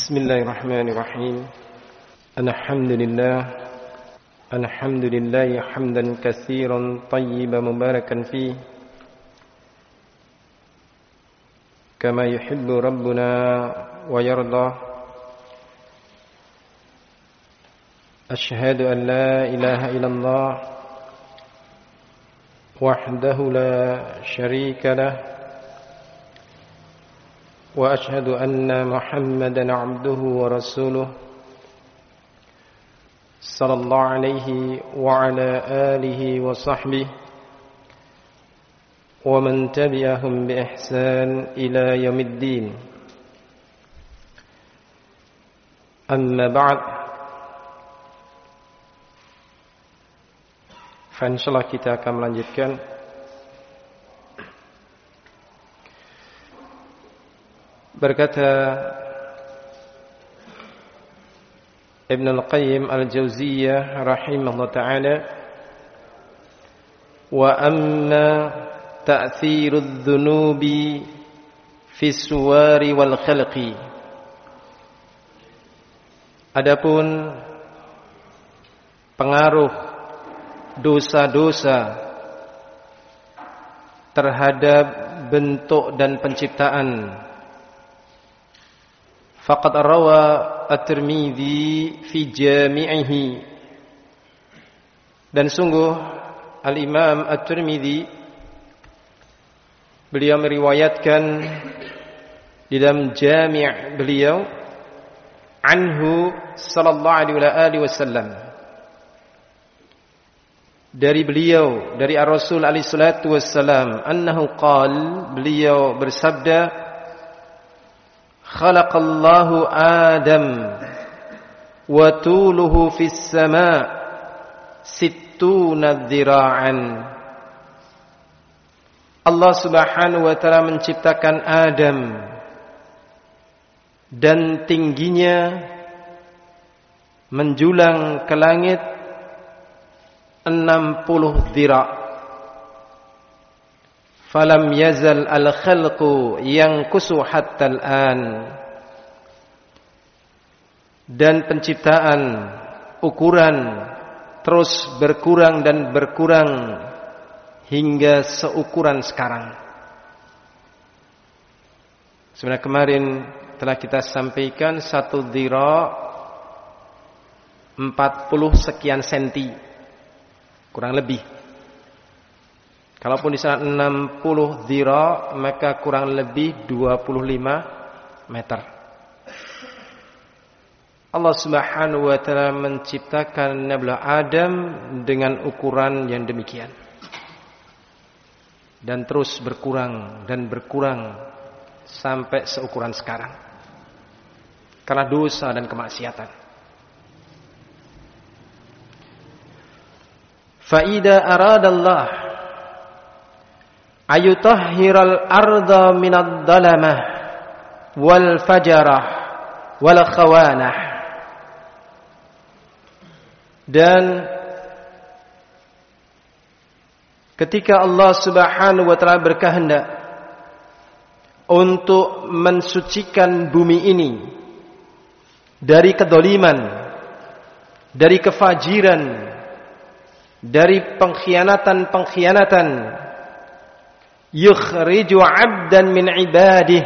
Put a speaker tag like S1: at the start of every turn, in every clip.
S1: Bismillahirrahmanirrahim. Alhamdulillah hamdan katsiran tayyiban mubarakan fihi kama yuhibbu rabbuna wa yarda. Asyhadu an la ilaha illallah wahdahu la syarika lah wa asyhadu anna Muhammadan abduhu wa rasuluh sallallahu alaihi wa ala alihi wa sahbihi wa man tabi'ahum bi ihsan ila yaumiddin. Amma ba'd. Insyaallah kita akan melanjutkan berkata Ibn al-Qayyim al-Jauziyah rahimahullah ta'ala, wa amma ta'thirudz dzunubi fi suwari wal khalqi. Adapun pengaruh dosa-dosa terhadap bentuk dan penciptaan, faqad rawa at-Tirmidzi fi jami'ihi, dan sungguh al-Imam at-Tirmidzi beliau meriwayatkan di dalam jami' beliau anhu sallallahu alaihi wasallam, dari beliau, dari Ar-Rasul alaihi salatu wassalam, annahu qala, beliau bersabda, khalaqallahu Adam wa tuluhu fis sama' sittuna dhira'an. Allah subhanahu wa ta'ala menciptakan Adam dan tingginya menjulang ke langit 60 dhira'. Falam yazal al-khalqu yanqusu hatta al-an. Dan penciptaan, ukuran terus berkurang dan berkurang hingga seukuran sekarang. Sebenarnya kemarin telah kita sampaikan 1 dhira' 40 sekian senti, kurang lebih. Kalaupun di sana 60 dhira', maka kurang lebih 25 meter. Allah Subhanahu wa ta'ala menciptakan Nabi Adam dengan ukuran yang demikian, dan terus berkurang dan berkurang sampai seukuran sekarang karena dosa dan kemaksiatan. Fa'ida aradallah ayutahhiral arda minad dalamah wal fajarah wal khawanah. Dan ketika Allah subhanahu wa ta'ala berkehendak untuk mensucikan bumi ini dari kedoliman, dari kefajiran, dari pengkhianatan-pengkhianatan, yukhriju 'abdan min 'ibadih,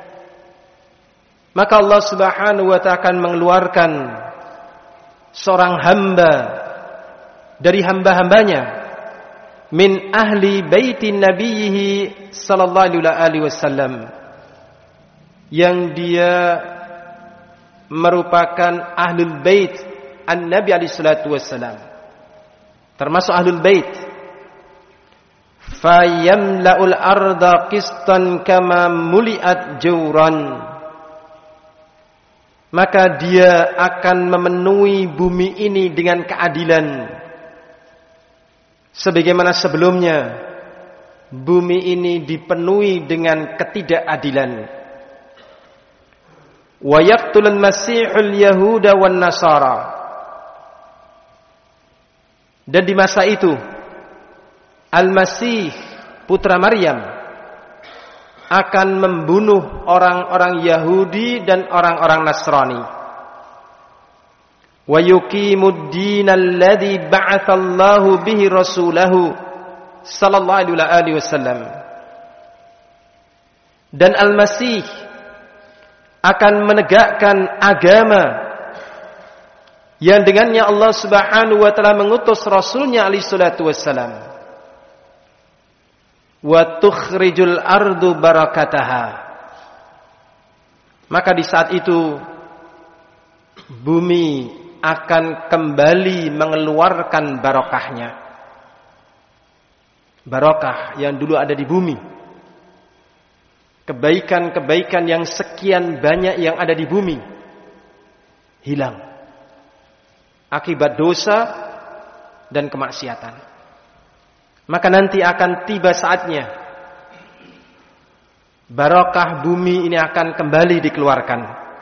S1: maka Allah Subhanahu wa ta'ala akan mengeluarkan seorang hamba dari hamba-hambanya, min ahli baitin nabiyhi sallallahu alaihi wasallam, yang dia merupakan ahlul bait an-nabi alaihi salatu wasallam, termasuk ahlul bait. Fayamla'ul arda qistan kama muli'at jawran, maka dia akan memenuhi bumi ini dengan keadilan, sebagaimana sebelumnya bumi ini dipenuhi dengan ketidakadilan. Wa yaqtulul masihul yahuda wan nasara, dan di masa itu Al-Masih putra Maryam akan membunuh orang-orang Yahudi dan orang-orang Nasrani. Wa yuqimud dinal ladzi ba'atsallahu bihi rasulahu sallallahu alaihi wasallam. Dan Al-Masih akan menegakkan agama yang dengannya Allah Subhanahu wa taala mengutus rasulnya alaihi salatu wassalam. Wa tukhrijul ardu barakataha. Maka di saat itu bumi akan kembali mengeluarkan barokahnya. Barokah yang dulu ada di bumi. Kebaikan-kebaikan yang sekian banyak yang ada di bumi hilang akibat dosa dan kemaksiatan. Maka nanti akan tiba saatnya barokah bumi ini akan kembali dikeluarkan.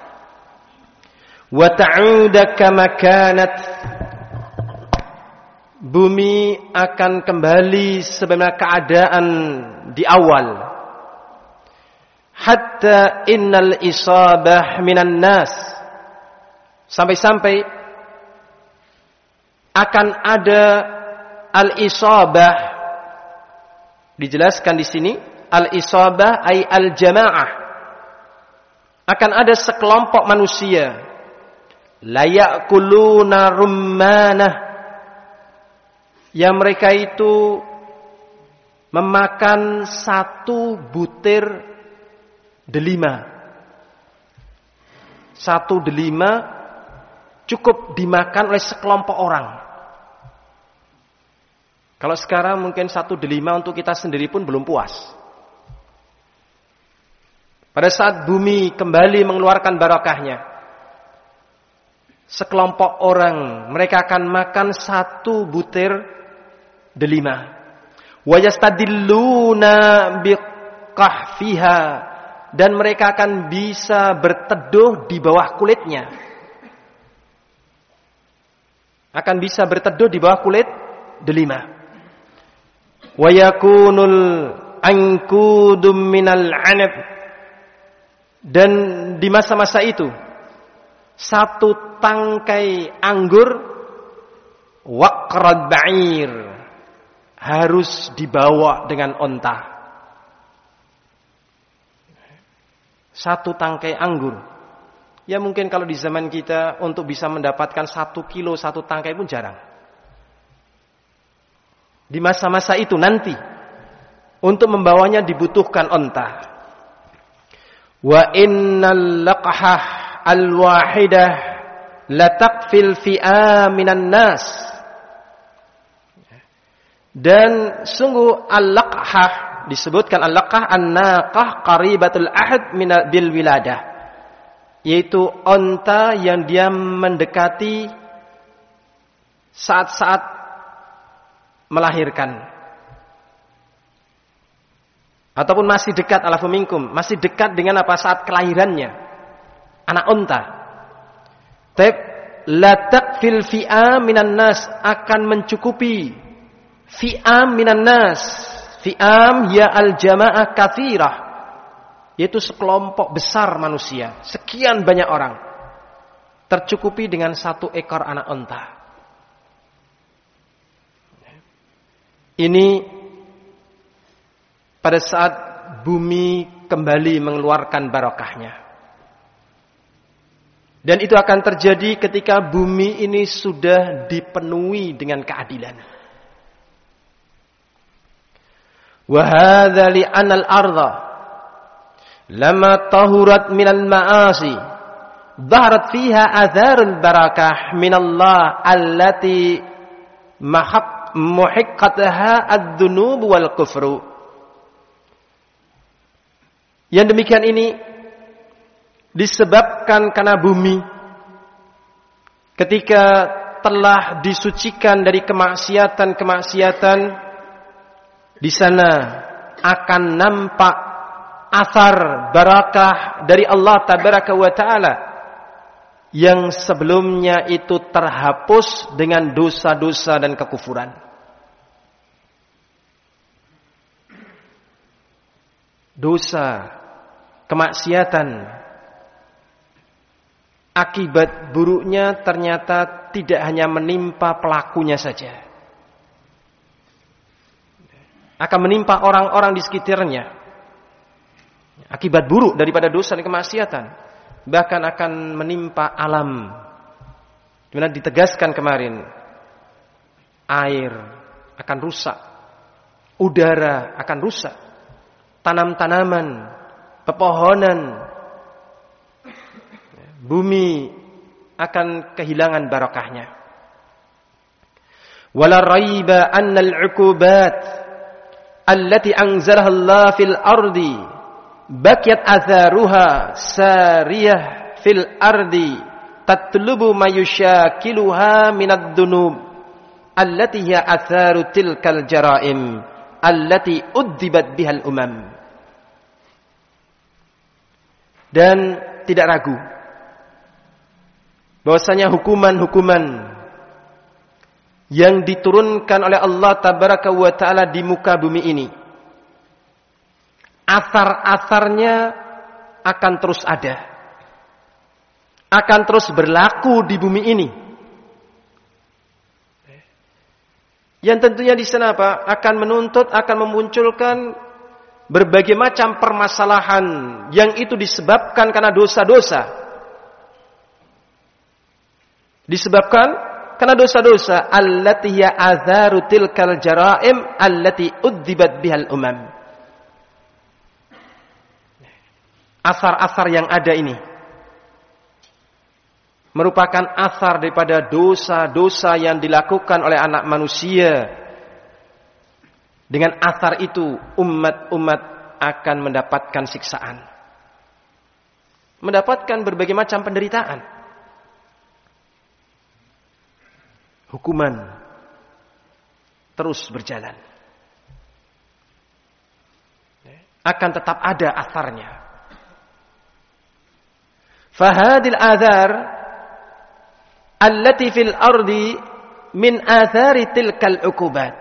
S1: Wa ta'uda kama kanat. Bumi akan kembali sebagaimana keadaan di awal. Hatta innal isabah minan nas. Sampai-sampai akan ada al-isabah. Dijelaskan di sini al-isabah ay al-jamaah. Akan ada sekelompok manusia la ya'kuluna rummanah, yang mereka itu memakan satu butir delima. Satu delima cukup dimakan oleh sekelompok orang. Kalau sekarang mungkin satu delima untuk kita sendiri pun belum puas. Pada saat bumi kembali mengeluarkan barakahnya, sekelompok orang mereka akan makan satu butir delima. Wa yastadilluna biqahfiha, dan mereka akan bisa berteduh di bawah kulitnya. Akan bisa berteduh di bawah kulit delima. Wa yakunul ankudum minal 'anab, dan di masa-masa itu satu tangkai anggur waqrad ba'ir harus dibawa dengan onta. Satu tangkai anggur. Ya mungkin kalau di zaman kita untuk bisa mendapatkan 1 kilo satu tangkai pun jarang. Di masa-masa itu nanti untuk membawanya dibutuhkan onta. Wa innal laqhah al-wahidah la taqfil fi'a minan nas. Dan sungguh al-laqhah, disebutkan al-laqhah an-naqah qaribatul ahad bil wiladah, yaitu onta yang dia mendekati saat-saat melahirkan, ataupun masih dekat alafu minkum, masih dekat dengan apa saat kelahirannya anak onta. Tab la taqfil fi'a minan nas, akan mencukupi fi'am minan nas. Fi'am ya al jamaah katsirah, yaitu sekelompok besar manusia, sekian banyak orang tercukupi dengan satu ekor anak onta. Ini pada saat bumi kembali mengeluarkan barokahnya. Dan itu akan terjadi ketika bumi ini sudah dipenuhi dengan keadilan. Wa hadza li anal ardha lama tahurat minal ma'asi dhaharat fiha atharul barakah minallah allati muhiqqataha ad-dunub wal kufru. Yang demikian ini disebabkan karena bumi ketika telah disucikan dari kemaksiatan-kemaksiatan, di sana akan nampak asar barakah dari Allah tabaraka wa taala yang sebelumnya itu terhapus dengan dosa-dosa dan kekufuran. dosa, kemaksiatan, akibat buruknya ternyata tidak hanya menimpa pelakunya saja, akan menimpa orang-orang di sekitarnya. Akibat buruk daripada dosa dan kemaksiatan bahkan akan menimpa alam. Dimana ditegaskan kemarin, air akan rusak, udara akan rusak, tanam-tanaman, pepohonan, bumi akan kehilangan barakahnya. Wala raiba anna al-'uqubat allati anzalaha Allah fil ardi baqiyat atharuha sariyah fil ardi tatlubu ma yushakiluha minad dunub allati hiya atharu tilkal jaraim allati uddibat bihal umam. Dan tidak ragu bahwasanya hukuman-hukuman yang diturunkan oleh Allah tabaraka wa taala di muka bumi ini, asar-asarnya akan terus ada, akan terus berlaku di bumi ini. Yang tentunya di sana apa? Akan menuntut, akan memunculkan berbagai macam permasalahan yang itu disebabkan karena dosa-dosa. Disebabkan karena dosa-dosa. Allati hiya atharu tilkal jaraim allati uddibat bihal umam. Asar-asar yang ada ini merupakan asar daripada dosa-dosa yang dilakukan oleh anak manusia. Dengan asar itu umat-umat akan mendapatkan siksaan, mendapatkan berbagai macam penderitaan. Hukuman terus berjalan, akan tetap ada asarnya. Fahadil adhar allati fil ardi min athari tilkal uqubat.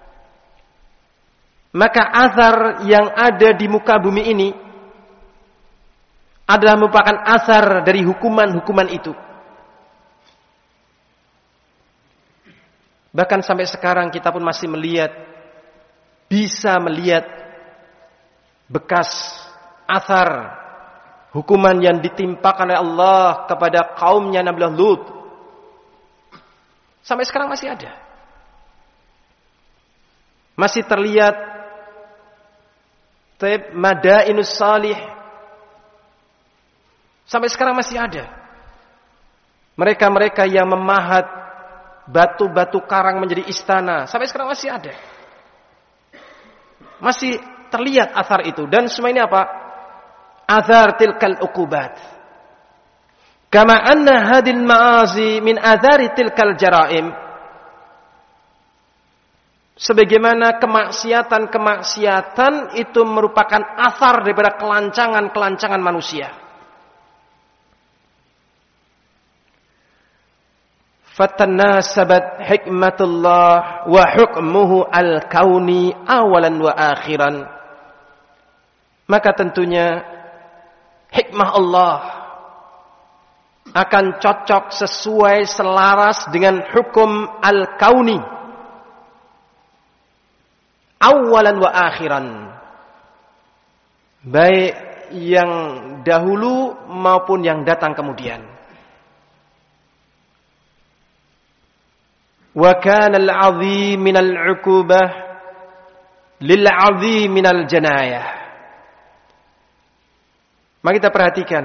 S1: Maka asar yang ada di muka bumi ini adalah merupakan asar dari hukuman-hukuman itu. Bahkan sampai sekarang kita pun masih bisa melihat bekas asar hukuman yang ditimpakan oleh Allah kepada kaumnya Nabi Lut. Sampai sekarang masih ada. Masih terlihat Madainus Salih. Sampai sekarang masih ada. Mereka-mereka yang memahat batu-batu karang menjadi istana. Sampai sekarang masih ada. Masih terlihat asar itu. Dan semua ini apa? Athar tilkal uqubat. Kama anna hadil ma'azi min athari tilkal jaraim. Sebagaimana kemaksiatan-kemaksiatan itu merupakan asar daripada kelancangan-kelancangan manusia. Fatanasabat hikmatullah wa hukmuhu al-kauni awalan wa akhiran. Maka tentunya hikmah Allah akan cocok sesuai selaras dengan hukum al-kauni awalan wa akhiran, baik yang dahulu maupun yang datang kemudian. Wa kana al-'azim min al-'uqubah lil-'azim min al-janayah. Mari kita perhatikan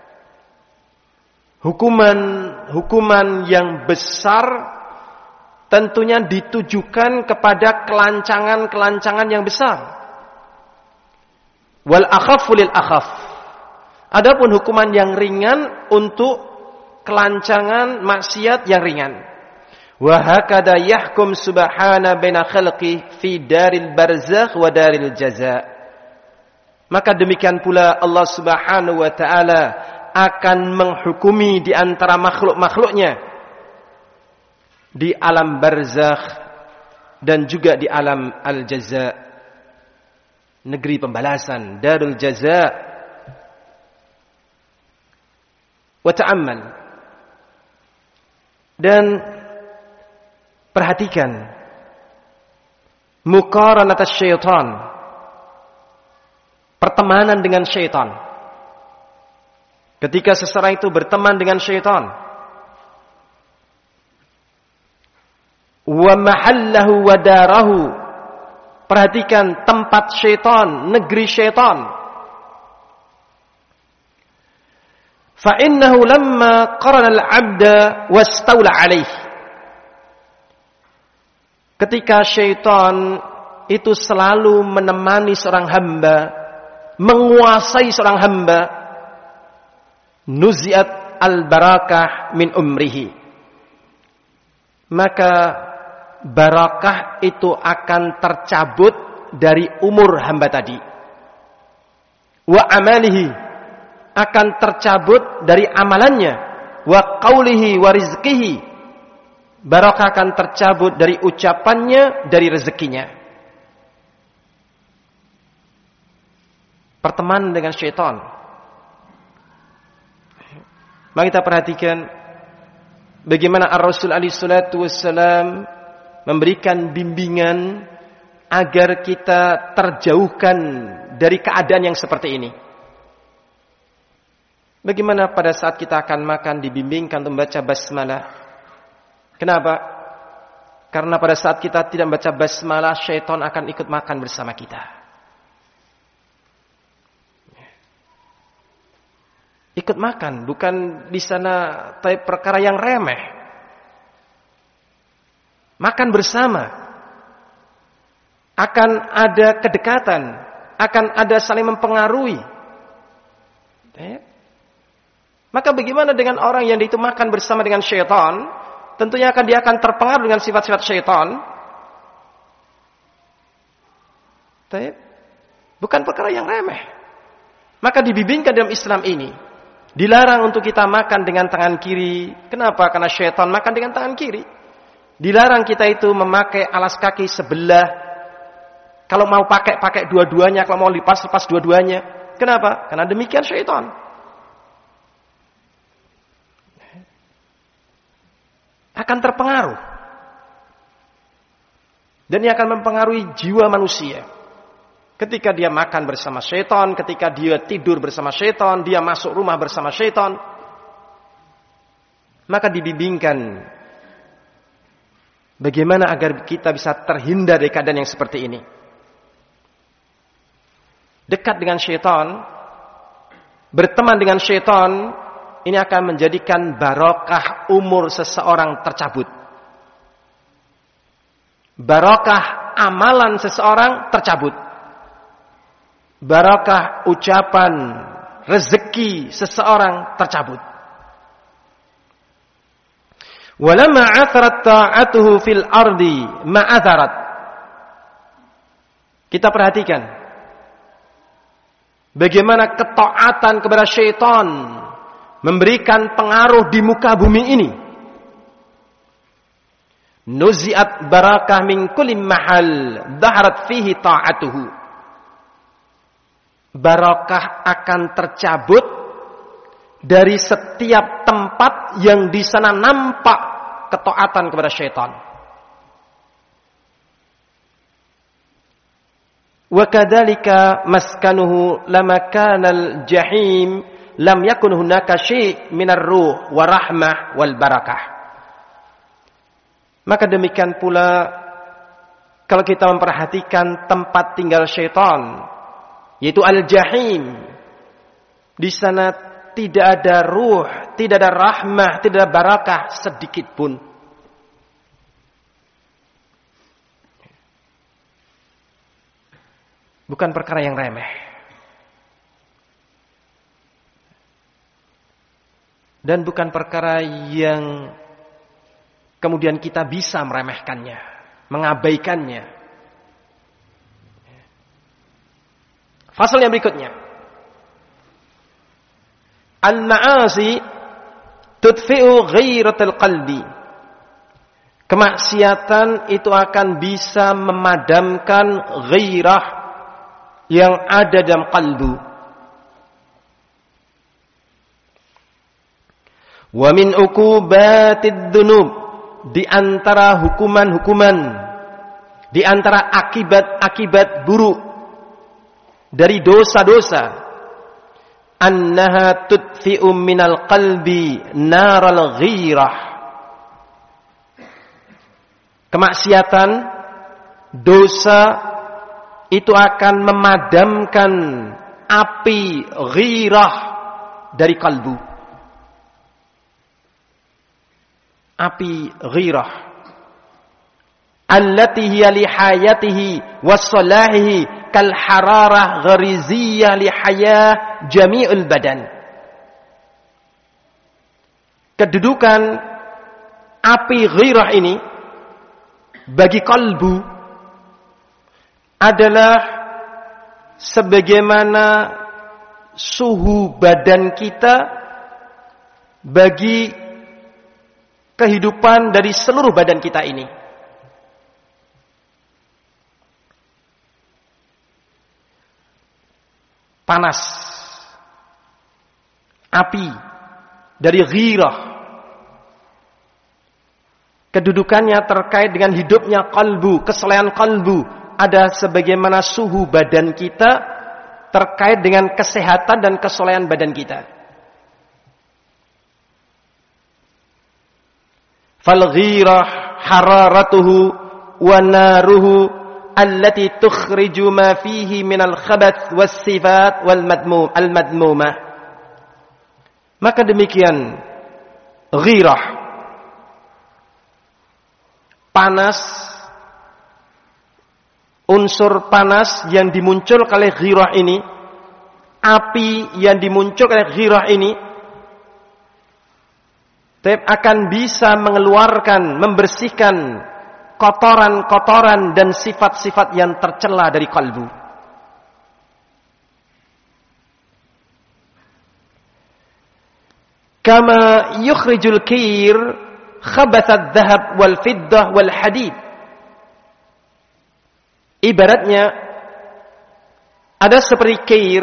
S1: hukuman yang besar tentunya ditujukan kepada kelancangan-kelancangan yang besar. Wal akhafu lil akhaf. Adapun hukuman yang ringan untuk kelancangan maksiat yang ringan. Wa hakada yahkum subhana baina khalqi fi daril barzakh wa daril jaza. Maka demikian pula Allah Subhanahu wa taala akan menghukumi di antara makhluk-makhluknya di alam barzakh dan juga di alam al-jaza. negeri pembalasan, darul jaza. Wa ta'ammal, dan perhatikan muqaranat syaitan, pertemanan dengan syaitan. Ketika seseorang itu berteman dengan syaitan, wa mahallahu wa darahu, perhatikan tempat syaitan, negeri syaitan. Fa innahu lamma qarana al-'abda wastawla 'alaihi, ketika syaitan itu selalu menemani seorang hamba, menguasai seorang hamba, nuziat al-barakah min umrihi, maka barakah itu akan tercabut dari umur hamba tadi. Wa amalihi, akan tercabut dari amalannya. Wa qaulihi wa rizqihi, barakah akan tercabut dari ucapannya, dari rezekinya. Pertemanan dengan syaitan. Mari kita perhatikan bagaimana Ar-Rasul alaihi salatu wassalam memberikan bimbingan agar kita terjauhkan dari keadaan yang seperti ini. Bagaimana pada saat kita akan makan dibimbingkan untuk membaca basmalah. Kenapa? Karena pada saat kita tidak membaca basmalah, syaitan akan ikut makan bersama kita. Ikut makan, bukan di sana perkara yang remeh. Makan bersama. Akan ada kedekatan, akan ada saling mempengaruhi. Maka bagaimana dengan orang yang itu makan bersama dengan syaitan? Tentunya dia akan terpengaruh dengan sifat-sifat syaitan. Bukan perkara yang remeh. Maka dibimbingkan dalam Islam ini, dilarang untuk kita makan dengan tangan kiri. Kenapa? Karena syaitan makan dengan tangan kiri. Dilarang kita itu memakai alas kaki sebelah. Kalau mau pakai dua-duanya. Kalau mau lepas dua-duanya. Kenapa? Karena demikian syaitan akan terpengaruh. Dan ini akan mempengaruhi jiwa manusia. Ketika dia makan bersama syaitan, ketika dia tidur bersama syaitan, dia masuk rumah bersama syaitan, maka dibimbingkan bagaimana agar kita bisa terhindar dari keadaan yang seperti ini. Dekat dengan syaitan, berteman dengan syaitan, ini akan menjadikan barakah umur seseorang tercabut. Barakah amalan seseorang tercabut. Barakah ucapan, rezeki seseorang tercabut. Walamma atharat ta'atuhu fil ardi ma'atharat. Kita perhatikan bagaimana ketaatan kepada syaitan memberikan pengaruh di muka bumi ini. Nuziat barakah min kulli mahal dhaharat fihi ta'atuhu. Barakah akan tercabut dari setiap tempat yang di sana nampak ketaatan kepada syaitan. Wa kadzalika maskanuhu lama kanal jahim lam yakun hunaka syai' minar ruh wa rahmah wal barakah. Maka demikian pula kalau kita memperhatikan tempat tinggal syaitan, yaitu al-jahim, di sana tidak ada ruh, tidak ada rahmah, tidak ada barakah sedikit pun. Bukan perkara yang remeh. Dan bukan perkara yang kemudian kita bisa meremehkannya, mengabaikannya. Fasal yang berikutnya. Al-ma'asi tudfi'u ghairatal qalbi. Kemaksiatan itu akan bisa memadamkan ghairah, yang ada dalam qalbu. Wa min uqubatid dzunub, di antara hukuman-hukuman, di antara akibat-akibat buruk dari dosa-dosa, annaha tudfi'u minal qalbi naral ghirah. Kemaksiatan, dosa itu akan memadamkan api ghirah dari kalbu. Api ghirah allati hiya li hayatihi wa salahihi kal hararah ghariziyah li hayah jami'ul badan. Kedudukan api ghirah ini bagi kalbu adalah sebagaimana suhu badan kita bagi kehidupan dari seluruh badan kita ini. Panas, api dari ghirah, kedudukannya terkait dengan hidupnya kalbu, kesalehan kalbu, ada sebagaimana suhu badan kita terkait dengan kesehatan dan kesolehan badan kita. Fal ghirah hararatuhu wa naruhu allati tukhriju ma fihi minal khabath was sifat wal madmumah. Maka demikian ghirah, panas, unsur panas yang dimunculkan oleh ghirah ini, api yang dimunculkan oleh ghirah ini akan bisa mengeluarkan, membersihkan kotoran-kotoran dan sifat-sifat yang tercela dari kalbu. Kama yukhrijul kir khabathad dhahab wal fiddah wal hadid. Ibaratnya ada seperti kir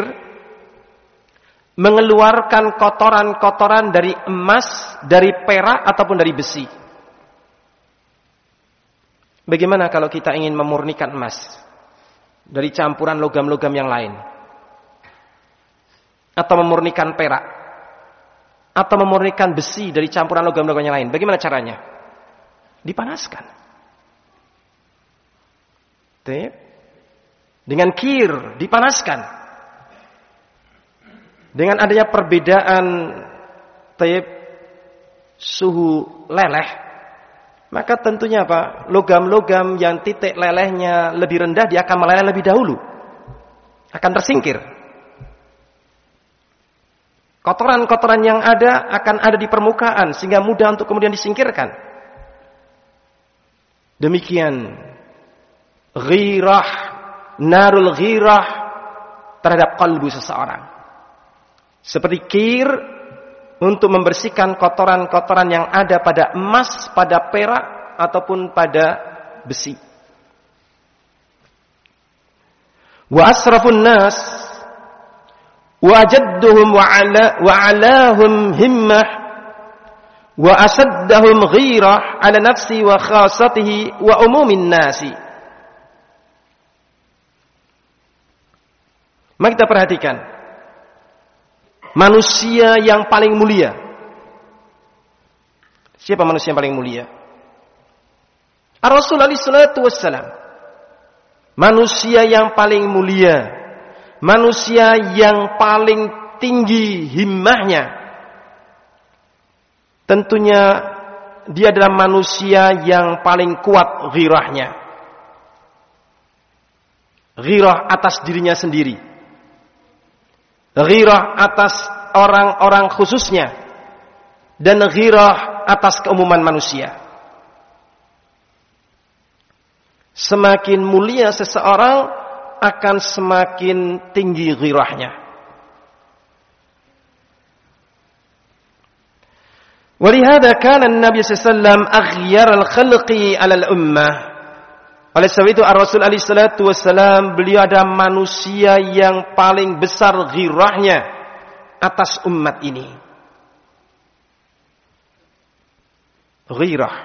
S1: mengeluarkan kotoran-kotoran dari emas, dari perak ataupun dari besi. Bagaimana kalau kita ingin memurnikan emas dari campuran logam-logam yang lain? Atau memurnikan perak? Atau memurnikan besi dari campuran logam-logam yang lain? Bagaimana caranya? Dipanaskan. Dengan kir, dipanaskan. Dengan adanya perbedaan suhu leleh, maka tentunya apa? Logam-logam yang titik lelehnya lebih rendah, dia akan meleleh lebih dahulu, akan tersingkir. Kotoran-kotoran yang ada akan ada di permukaan sehingga mudah untuk kemudian disingkirkan. Demikian ghirah, narul ghirah terhadap kalbu seseorang. Seperti kir untuk membersihkan kotoran-kotoran yang ada pada emas, pada perak, ataupun pada besi. Wa asrafun nas wa ajadduhum wa alahum himmah wa asaddahum ghirah ala nafsi wa khasatihi wa umumin nasi. Mari kita perhatikan manusia yang paling mulia. Siapa manusia yang paling mulia? Ar-Rasul alaihi salatu wassalam. Manusia yang paling mulia, manusia yang paling tinggi himmahnya. Tentunya dia adalah manusia yang paling kuat ghirahnya. Ghirah atas dirinya sendiri, ghirah atas orang-orang khususnya, dan ghirah atas keumuman manusia. Semakin mulia seseorang akan semakin tinggi ghirahnya. Walihada kana Nabi sallallahu alaihi wasallam aghyar al-khalqi 'ala al-ummah. Oleh sebab itu Ar-Rasul alaihi salatu wassalam, beliau adalah manusia yang paling besar ghirahnya atas umat ini. Ghirah.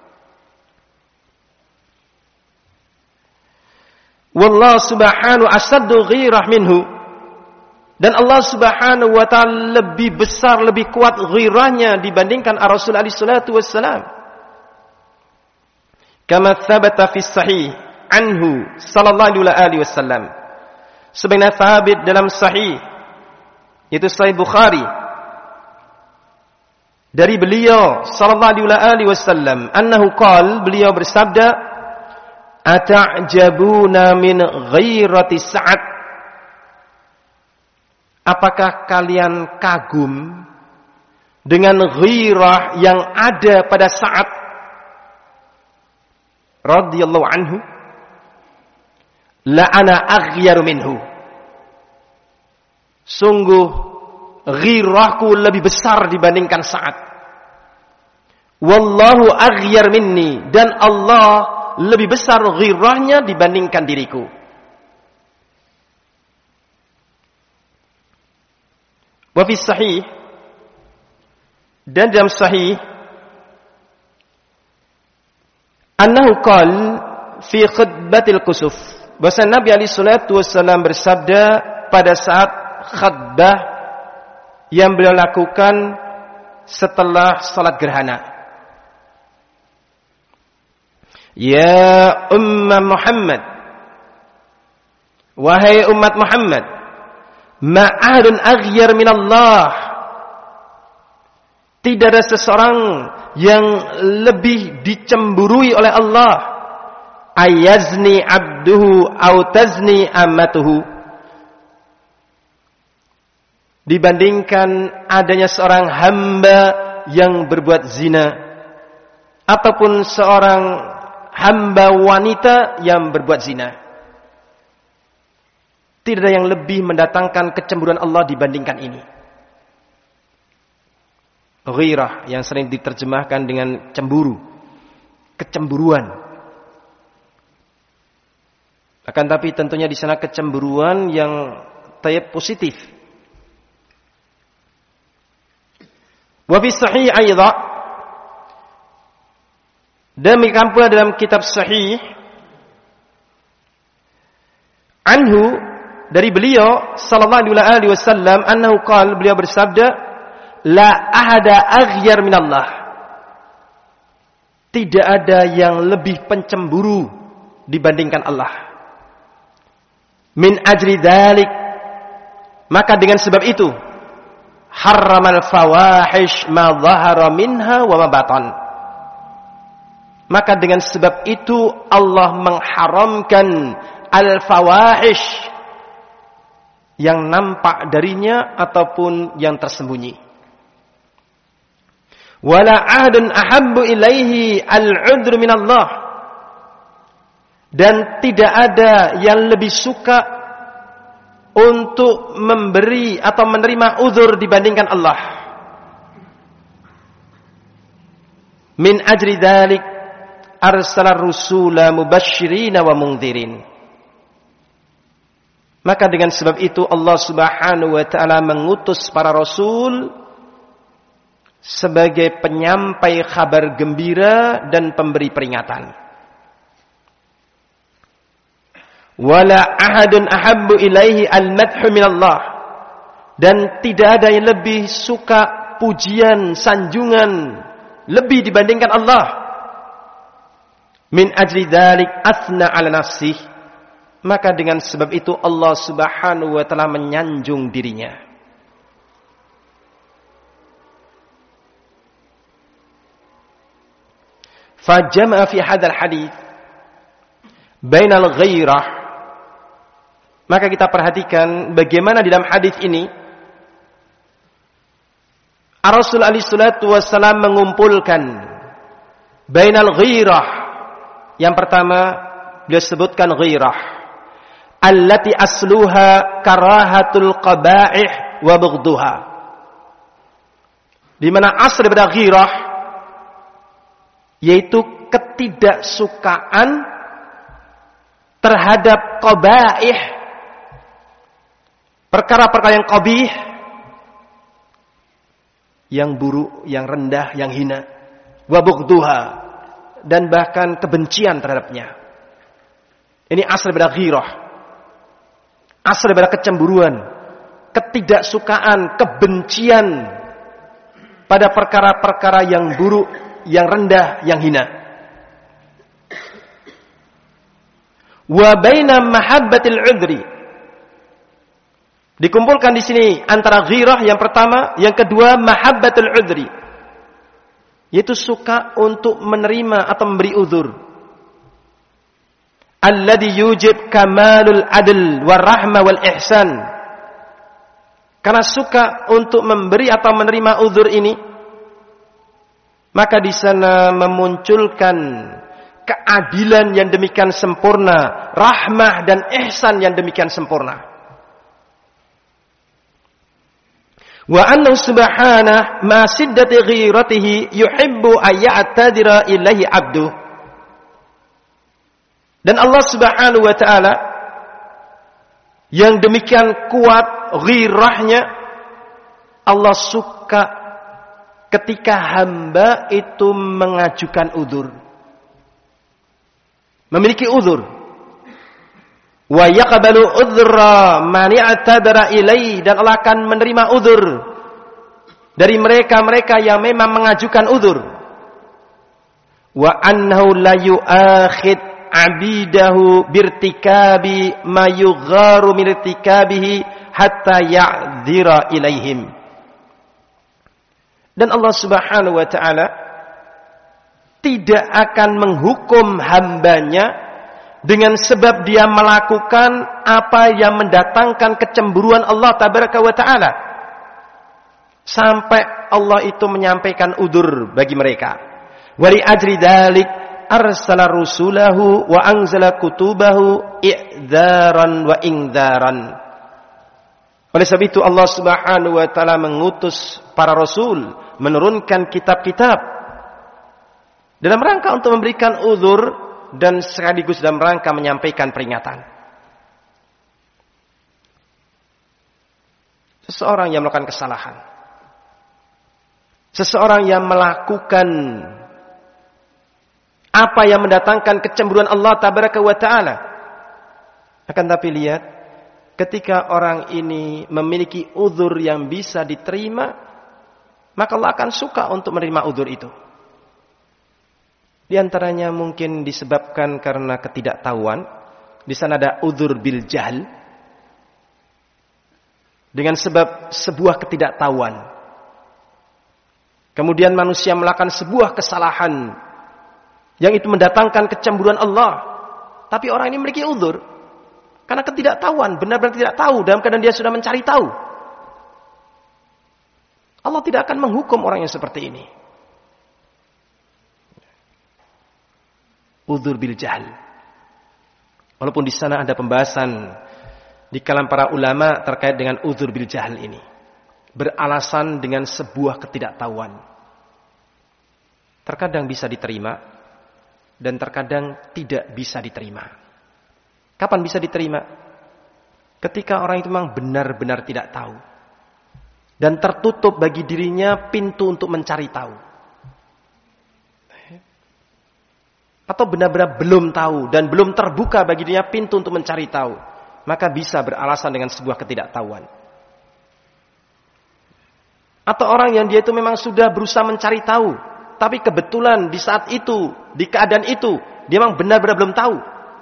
S1: Wallahu subhanahu asaddu ghirah minhu. Dan Allah subhanahu wa ta'ala lebih besar, lebih kuat ghirahnya dibandingkan Ar-Rasul alaihi salatu wassalam. Kama thabata fi sahih anhu sallallahu alaihi wasallam. Sebagaimana thabit dalam sahih, yaitu Sahih Bukhari, dari beliau sallallahu alaihi wasallam, annahu qala, beliau bersabda, ata'jabuna min ghairati Sa'ad. Apakah kalian kagum dengan ghirah yang ada pada Sa'ad radhiyallahu anhu? La ana aghyaru minhu. Sungguh ghirahku lebih besar dibandingkan Sa'ad. Wallahu aghyar minni, dan Allah lebih besar ghirahnya dibandingkan diriku. Wa fi sahih, dan dalam sahih, annahu qal fi khutbatil kusuf, bahwa Nabi alaihi salatu wasallam bersabda pada saat khutbah yang beliau lakukan setelah salat gerhana. Ya umma Muhammad, wahai umat Muhammad, ma'ahadun aghyar minallah. Tidak ada seseorang yang lebih dicemburui oleh Allah, ayazni abduhu au tazni ammatuhu, dibandingkan adanya seorang hamba yang berbuat zina ataupun seorang hamba wanita yang berbuat zina. Tidak ada yang lebih mendatangkan kecemburuan Allah dibandingkan ini. Ghirah yang sering diterjemahkan dengan cemburu, kecemburuan. Akan tapi tentunya di sana kecemburuan yang positif. Wa fi sahih aidha, demikian pula dalam kitab sahih anhu, dari beliau sallallahu alaihi wasallam, annahu qala, beliau bersabda, la ahada aghyar minallah. Tidak ada yang lebih pencemburu dibandingkan Allah. Min ajri dzalik, maka dengan sebab itu, harramal fawahish ma dhahara minha wa ma batan. Maka dengan sebab itu Allah mengharamkan al-fawahish, yang nampak darinya ataupun yang tersembunyi. Wala ahadun ahabbu ilaihi al-'udhr minallah, dan tidak ada yang lebih suka untuk memberi atau menerima uzur dibandingkan Allah. Min ajri dzalik arsala rusula mubashshirina wa mundhirin. Maka dengan sebab itu Allah Subhanahu wa taala mengutus para rasul sebagai penyampai kabar gembira dan pemberi peringatan. Wala ahadun ahabbu ilaihi al-madhu minallah, dan tidak ada yang lebih suka pujian, sanjungan lebih dibandingkan Allah. Min ajli dzalik athna ala nafsih, maka dengan sebab itu Allah Subhanahu wa taala menyanjung dirinya. Fajama'a fi hadzal hadits bainal ghairah, maka kita perhatikan bagaimana di dalam hadis ini Rasul alaihi salatu wassalam mengumpulkan bainal ghairah. Yang pertama beliau sebutkan ghairah allati asluha karahatul qaba'ih wa bughduha, di mana asal daripada ghairah yaitu ketidaksukaan terhadap qabaih, perkara-perkara yang qabih, yang buruk, yang rendah, yang hina, wa bughduha, dan bahkan kebencian terhadapnya. Ini asal daripada ghirah, asal daripada kecemburuan, ketidaksukaan, kebencian pada perkara-perkara yang buruk, yang rendah, yang hina. Wa baina mahabbatil udri, dikumpulkan di sini antara ghirah yang pertama, yang kedua mahabbatul udri, yaitu suka untuk menerima atau memberi uzur. Alladhi yujib kamalul adl war rahmah wal ihsan. Karena suka untuk memberi atau menerima uzur ini, maka di sana memunculkan keadilan yang demikian sempurna, rahmah dan ihsan yang demikian sempurna. Wa annahu subhanahu ma siddati ghiratihi yuhibbu ayya'tadira ilahi abdu. Dan Allah Subhanahu wa taala yang demikian kuat ghirahnya, Allah suka ketika hamba itu mengajukan uzur, memiliki uzur. Wa yaqbalu udhra man i'tadara ilai, dan Allah akan menerima uzur dari mereka-mereka yang memang mengajukan uzur. Wa annahu la yu'akhid 'abidahu birtikabi ma yugharu min irtikabihi hatta ya'dhira ilaihim. Dan Allah Subhanahu wa taala tidak akan menghukum hambanya dengan sebab dia melakukan apa yang mendatangkan kecemburuan Allah tabaraka wa ta'ala, sampai Allah itu menyampaikan udzur bagi mereka. Wali ajri dzalik arsala rusulahu wa anzala kutubahu i'dzaran wa ingdzaran. Oleh sebab itu Allah Subhanahu wa ta'ala mengutus para rasul, menurunkan kitab-kitab dalam rangka untuk memberikan udzur dan sekaligus dalam rangka menyampaikan peringatan. Seseorang yang melakukan kesalahan, seseorang yang melakukan apa yang mendatangkan kecemburuan Allah tabaraka wa ta'ala, akan tapi lihat, ketika orang ini memiliki uzur yang bisa diterima, maka Allah akan suka untuk menerima uzur itu. Di antaranya mungkin disebabkan karena ketidaktahuan. Di sana ada uzur bil jahl, dengan sebab sebuah ketidaktahuan. Kemudian manusia melakukan sebuah kesalahan yang itu mendatangkan kecemburuan Allah, tapi orang ini memiliki uzur karena ketidaktahuan, benar-benar tidak tahu, dalam keadaan dia sudah mencari tahu. Allah tidak akan menghukum orang yang seperti ini. Uzur bil jahl. Walaupun di sana ada pembahasan di kalangan para ulama terkait dengan uzur bil jahl ini, beralasan dengan sebuah ketidaktahuan. Terkadang bisa diterima dan terkadang tidak bisa diterima. Kapan bisa diterima? Ketika orang itu memang benar-benar tidak tahu dan tertutup bagi dirinya pintu untuk mencari tahu, atau benar-benar belum tahu dan belum terbuka bagi dirinya pintu untuk mencari tahu, maka bisa beralasan dengan sebuah ketidaktahuan. Atau orang yang dia itu memang sudah berusaha mencari tahu, tapi kebetulan di saat itu, di keadaan itu, dia memang benar-benar belum tahu.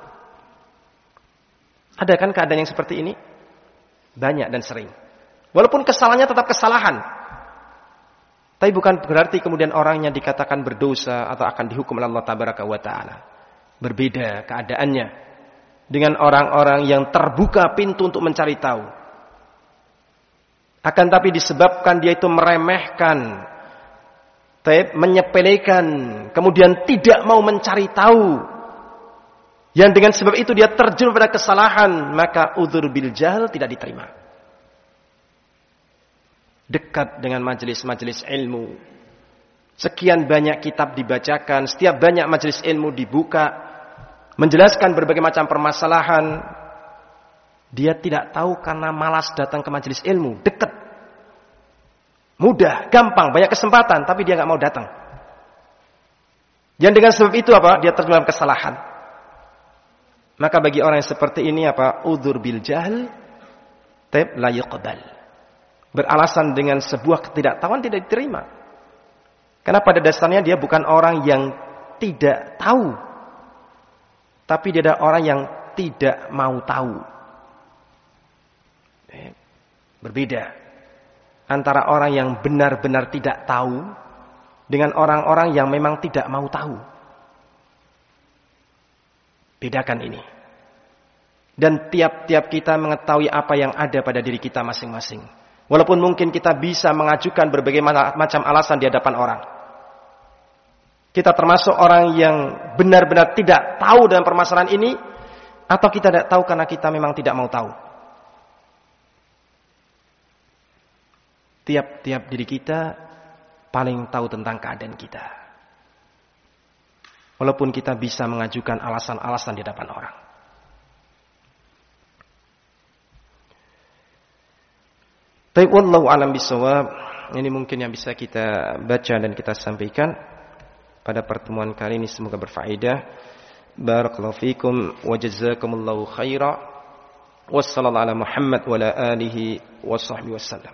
S1: Ada kan keadaan yang seperti ini? Banyak dan sering. Walaupun kesalahannya tetap kesalahan, tapi bukan berarti kemudian orangnya dikatakan berdosa atau akan dihukum oleh Allah tabaraka wa ta'ala. Berbeda keadaannya dengan orang-orang yang terbuka pintu untuk mencari tahu. Akan tapi disebabkan dia itu meremehkan, menyepelekan, kemudian tidak mau mencari tahu, yang dengan sebab itu dia terjun pada kesalahan, maka udzur bil jahl tidak diterima. Dekat dengan majelis-majelis ilmu, sekian banyak kitab dibacakan, setiap banyak majelis ilmu dibuka, menjelaskan berbagai macam permasalahan, dia tidak tahu karena malas datang ke majelis ilmu, dekat, mudah, gampang, banyak kesempatan, tapi dia nggak mau datang. Dan dengan sebab itu apa? Dia terjun dalam kesalahan. Maka bagi orang yang seperti ini apa? Udzur bil jahl la yuqbal. Beralasan dengan sebuah ketidaktahuan tidak diterima. Karena pada dasarnya dia bukan orang yang tidak tahu, tapi dia adalah orang yang tidak mau tahu. Berbeda antara orang yang benar-benar tidak tahu dengan orang-orang yang memang tidak mau tahu. Bedakan ini. Dan tiap-tiap kita mengetahui apa yang ada pada diri kita masing-masing. Walaupun mungkin kita bisa mengajukan berbagai macam alasan di hadapan orang. Kita termasuk orang yang benar-benar tidak tahu dalam permasalahan ini, atau kita tidak tahu karena kita memang tidak mau tahu. Tiap-tiap diri kita paling tahu tentang keadaan kita. Walaupun kita bisa mengajukan alasan-alasan di hadapan orang. Tapi wallahu alam bisawab. Ini mungkin yang bisa kita baca dan kita sampaikan pada pertemuan kali ini, semoga berfaedah. Barakallahu fikum wa jazakumullahu khaira. Wassallallahu ala Muhammad wa ala alihi wa sahbihi wasallam.